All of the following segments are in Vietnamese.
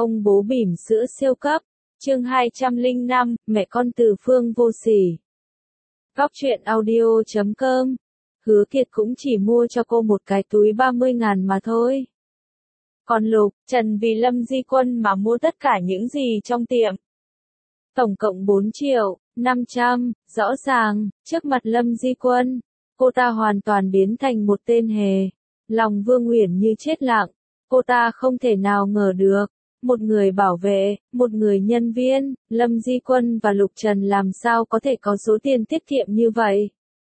Ông bố bỉm sữa siêu cấp. Chương 205, mẹ con Từ Phương vô sỉ. Góc truyện audio.com. Hứa Kiệt cũng chỉ mua cho cô một cái túi 30.000 mà thôi. Còn Lục Trần vì Lâm Di Quân mà mua tất cả những gì trong tiệm. Tổng cộng 4.500.000, rõ ràng, trước mặt Lâm Di Quân, cô ta hoàn toàn biến thành một tên hề. Lòng Vương Uyển như chết lặng, cô ta không thể nào ngờ được. Một người bảo vệ, một người nhân viên, Lâm Di Quân và Lục Trần làm sao có thể có số tiền tiết kiệm như vậy.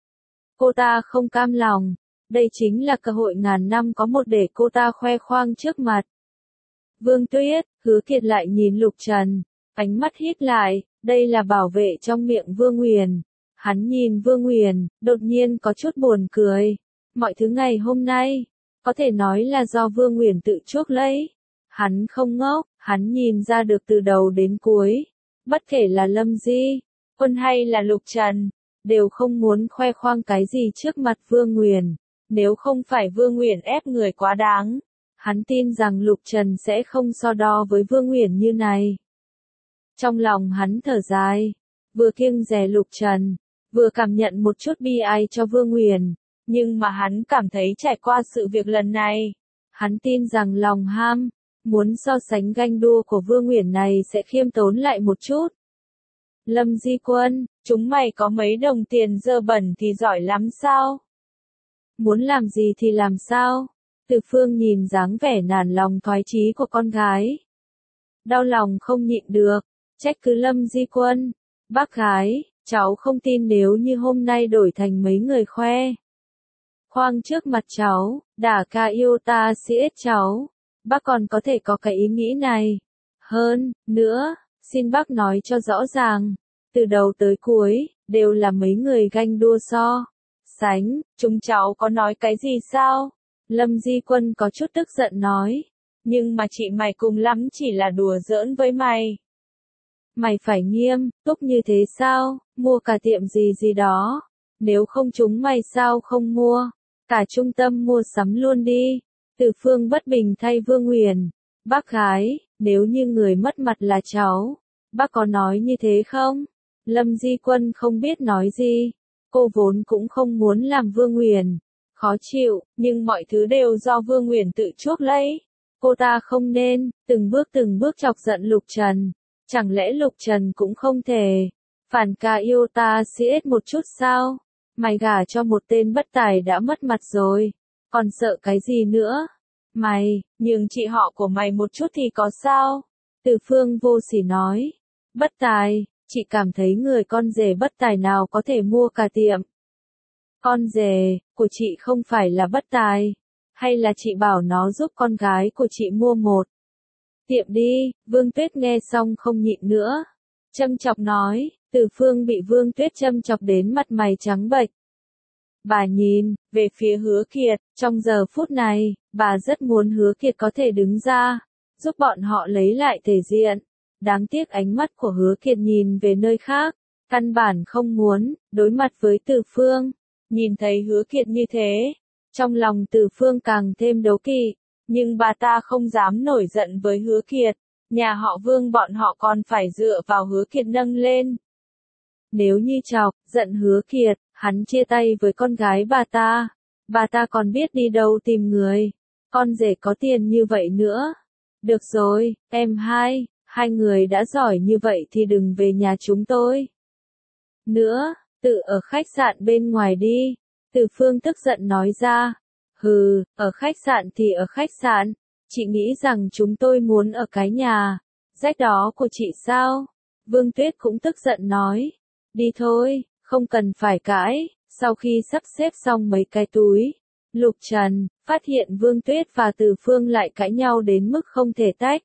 Cô ta không cam lòng, đây chính là cơ hội ngàn năm có một để cô ta khoe khoang trước mặt. Vương Tuyết, Hứa Kiệt lại nhìn Lục Trần, ánh mắt híp lại, đây là bảo vệ trong miệng Vương Uyển. Hắn nhìn Vương Uyển, đột nhiên có chút buồn cười. Mọi thứ ngày hôm nay, có thể nói là do Vương Uyển tự chuốc lấy. Hắn không ngốc, hắn nhìn ra được từ đầu đến cuối. Bất kể là Lâm Di Quân hay là Lục Trần, đều không muốn khoe khoang cái gì trước mặt Vương Uyển. Nếu không phải Vương Uyển ép người quá đáng, hắn tin rằng Lục Trần sẽ không so đo với Vương Uyển như này. Trong lòng hắn thở dài, vừa kiêng dè Lục Trần, vừa cảm nhận một chút bi ai cho Vương Uyển. Nhưng mà hắn cảm thấy trải qua sự việc lần này, hắn tin rằng lòng ham, muốn so sánh ganh đua của Vương Uyển này sẽ khiêm tốn lại một chút. Lâm Di Quân, chúng mày có mấy đồng tiền dơ bẩn thì giỏi lắm sao? Muốn làm gì thì làm sao? Từ Phương nhìn dáng vẻ nản lòng thoái chí của con gái. Đau lòng không nhịn được, trách cứ Lâm Di Quân. Bác gái, cháu không tin nếu như hôm nay đổi thành mấy người khoe khoang trước mặt cháu, đả ca yêu ta siết cháu. Bác còn có thể có cái ý nghĩ này. Hơn nữa, xin bác nói cho rõ ràng, từ đầu tới cuối, đều là mấy người ganh đua so sánh, chúng cháu có nói cái gì sao? Lâm Di Quân có chút tức giận nói, nhưng mà chị mày cùng lắm chỉ là đùa giỡn với mày. Mày phải nghiêm túc như thế sao, mua cả tiệm gì gì đó, nếu không chúng mày sao không mua, cả trung tâm mua sắm luôn đi. Từ Phương bất bình thay Vương Uyển. Bác gái, nếu như người mất mặt là cháu, bác có nói như thế không? Lâm Di Quân không biết nói gì. Cô vốn cũng không muốn làm Vương Uyển khó chịu, nhưng mọi thứ đều do Vương Uyển tự chuốc lấy. Cô ta không nên từng bước chọc giận Lục Trần. Chẳng lẽ Lục Trần cũng không thể phản ca yêu ta siết một chút sao? Mày gả cho một tên bất tài đã mất mặt rồi, còn sợ cái gì nữa? Mày, nhường chị họ của mày một chút thì có sao? Từ Phương vô sỉ nói. Bất tài, chị cảm thấy người con rể bất tài nào có thể mua cả tiệm. Con rể của chị không phải là bất tài, hay là chị bảo nó giúp con gái của chị mua một tiệm đi? Vương Tuyết nghe xong không nhịn nữa, châm chọc nói. Từ Phương bị Vương Tuyết châm chọc đến mặt mày trắng bệch. Bà nhìn về phía Hứa Kiệt, trong giờ phút này, bà rất muốn Hứa Kiệt có thể đứng ra, giúp bọn họ lấy lại thể diện. Đáng tiếc ánh mắt của Hứa Kiệt nhìn về nơi khác, căn bản không muốn đối mặt với Từ Phương. Nhìn thấy Hứa Kiệt như thế, trong lòng Từ Phương càng thêm đố kỵ, nhưng bà ta không dám nổi giận với Hứa Kiệt, nhà họ Vương bọn họ còn phải dựa vào Hứa Kiệt nâng lên. Nếu như chọc giận Hứa Kiệt, hắn chia tay với con gái bà ta còn biết đi đâu tìm người, con rể có tiền như vậy nữa. Được rồi, em hai người đã giỏi như vậy thì đừng về nhà chúng tôi nữa, tự ở khách sạn bên ngoài đi. Từ Phương tức giận nói ra. Hừ, ở khách sạn thì ở khách sạn, chị nghĩ rằng chúng tôi muốn ở cái nhà rách đó của chị sao? Vương Tuyết cũng tức giận nói. Đi thôi, không cần phải cãi. Sau khi sắp xếp xong mấy cái túi, Lục Trần phát hiện Vương Tuyết và Từ Phương lại cãi nhau đến mức không thể tách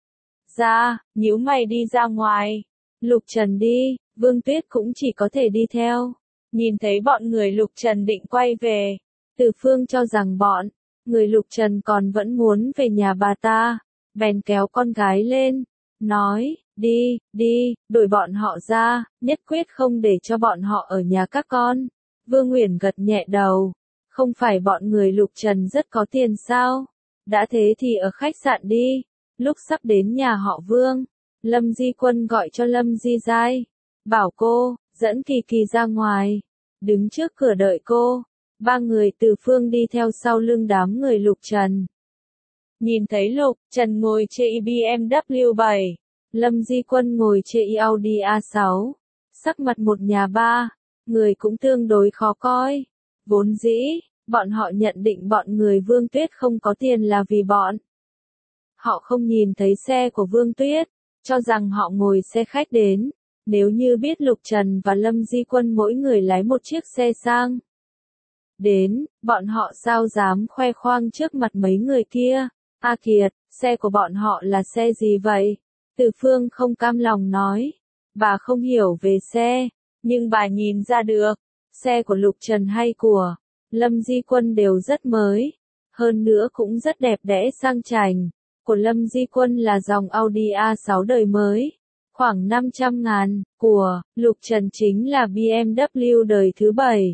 ra, nhíu mày đi ra ngoài. Lục Trần đi, Vương Tuyết cũng chỉ có thể đi theo. Nhìn thấy bọn người Lục Trần định quay về, Từ Phương cho rằng bọn người Lục Trần còn vẫn muốn về nhà bà ta, bèn kéo con gái lên, nói, đi, đuổi bọn họ ra, nhất quyết không để cho bọn họ ở nhà các con. Vương Uyển gật nhẹ đầu, không phải bọn người Lục Trần rất có tiền sao? Đã thế thì ở khách sạn đi. Lúc sắp đến nhà họ Vương, Lâm Di Quân gọi cho Lâm Di Giai, bảo cô, dẫn Kỳ Kỳ ra ngoài, đứng trước cửa đợi cô. Ba người Từ Phương đi theo sau lưng đám người Lục Trần. Nhìn thấy Lục Trần ngồi trên BMW 7, Lâm Di Quân ngồi trên Audi A6, sắc mặt một nhà ba, người cũng tương đối khó coi. Vốn dĩ, bọn họ nhận định bọn người Vương Tuyết không có tiền là vì bọn họ không nhìn thấy xe của Vương Tuyết, cho rằng họ ngồi xe khách đến. Nếu như biết Lục Trần và Lâm Di Quân mỗi người lái một chiếc xe sang đến, bọn họ sao dám khoe khoang trước mặt mấy người kia. A Kiệt, xe của bọn họ là xe gì vậy? Từ Phương không cam lòng nói. Bà không hiểu về xe, nhưng bà nhìn ra được, xe của Lục Trần hay của Lâm Di Quân đều rất mới, hơn nữa cũng rất đẹp đẽ sang chảnh. Của Lâm Di Quân là dòng Audi A6 đời mới, khoảng 500.000, của Lục Trần chính là BMW đời thứ 7,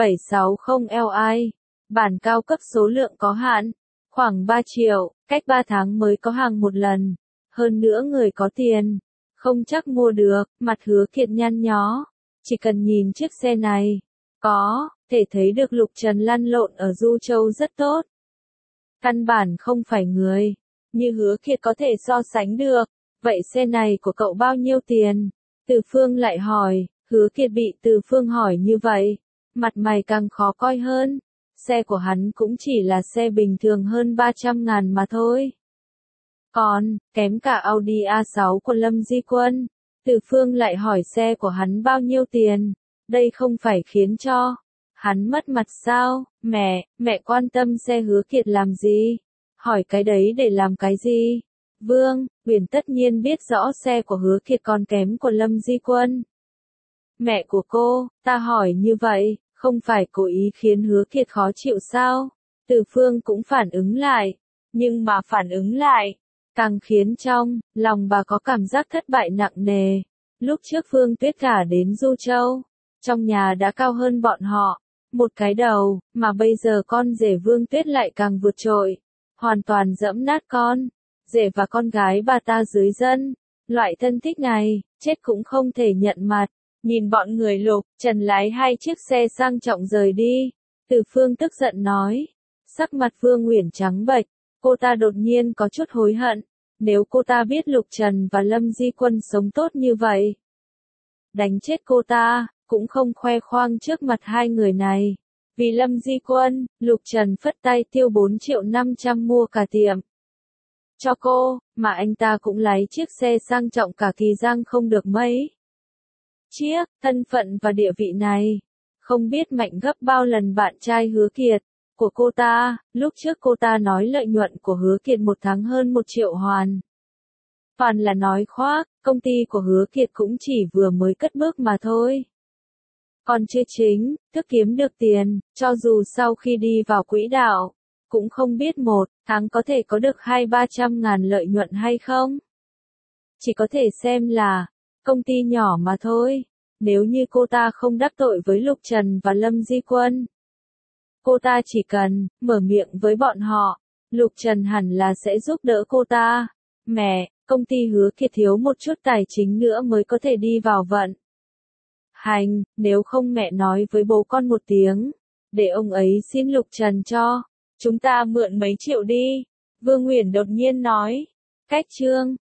760Li, bản cao cấp số lượng có hạn, khoảng 3 triệu, cách 3 tháng mới có hàng một lần, hơn nữa người có tiền, không chắc mua được. Mặt Hứa Kiệt nhăn nhó, chỉ cần nhìn chiếc xe này, có thể thấy được Lục Trần lăn lộn ở Du Châu rất tốt. Căn bản không phải người như Hứa Kiệt có thể so sánh được. Vậy xe này của cậu bao nhiêu tiền? Từ Phương lại hỏi. Hứa Kiệt bị Từ Phương hỏi như vậy, mặt mày càng khó coi hơn. Xe của hắn cũng chỉ là xe bình thường hơn 300.000 mà thôi. Còn, kém cả Audi A6 của Lâm Di Quân. Từ Phương lại hỏi xe của hắn bao nhiêu tiền. Đây không phải khiến cho hắn mất mặt sao? Mẹ quan tâm xe Hứa Kiệt làm gì? Hỏi cái đấy để làm cái gì? Vương Huyền tất nhiên biết rõ xe của Hứa Kiệt còn kém của Lâm Di Quân. Mẹ của cô, ta hỏi như vậy, không phải cố ý khiến Hứa Kiệt khó chịu sao? Từ Phương cũng phản ứng lại, nhưng mà phản ứng lại, càng khiến trong lòng bà có cảm giác thất bại nặng nề. Lúc trước Phương Tuyết gả đến Du Châu, trong nhà đã cao hơn bọn họ một cái đầu, mà bây giờ con rể Vương Tuyết lại càng vượt trội, hoàn toàn dẫm nát con rể và con gái bà ta dưới dân. Loại thân thích này, chết cũng không thể nhận mặt. Nhìn bọn người Lục Trần lái hai chiếc xe sang trọng rời đi, Từ Phương tức giận nói. Sắc mặt Phương Uyển trắng bệch, cô ta đột nhiên có chút hối hận. Nếu cô ta biết Lục Trần và Lâm Di Quân sống tốt như vậy, đánh chết cô ta, cũng không khoe khoang trước mặt hai người này. Vì Lâm Di Quân, Lục Trần phất tay tiêu 4.500.000 mua cả tiệm cho cô, mà anh ta cũng lấy chiếc xe sang trọng cả Kỳ Giang không được mấy chiếc. Thân phận và địa vị này, không biết mạnh gấp bao lần bạn trai Hứa Kiệt của cô ta. Lúc trước cô ta nói lợi nhuận của Hứa Kiệt một tháng hơn 1 triệu hoàn toàn là nói khoác, công ty của Hứa Kiệt cũng chỉ vừa mới cất bước mà thôi. Còn chưa chính thức kiếm được tiền, cho dù sau khi đi vào quỹ đạo, cũng không biết một tháng có thể có được 200-300 ngàn lợi nhuận hay không. Chỉ có thể xem là công ty nhỏ mà thôi. Nếu như cô ta không đắc tội với Lục Trần và Lâm Di Quân, cô ta chỉ cần mở miệng với bọn họ, Lục Trần hẳn là sẽ giúp đỡ cô ta. Mẹ, công ty Hứa Kiệt thiếu một chút tài chính nữa mới có thể đi vào vận hành, nếu không mẹ nói với bố con một tiếng, để ông ấy xin Lục Trần cho chúng ta mượn mấy triệu đi. Vương Uyển đột nhiên nói. Cách chương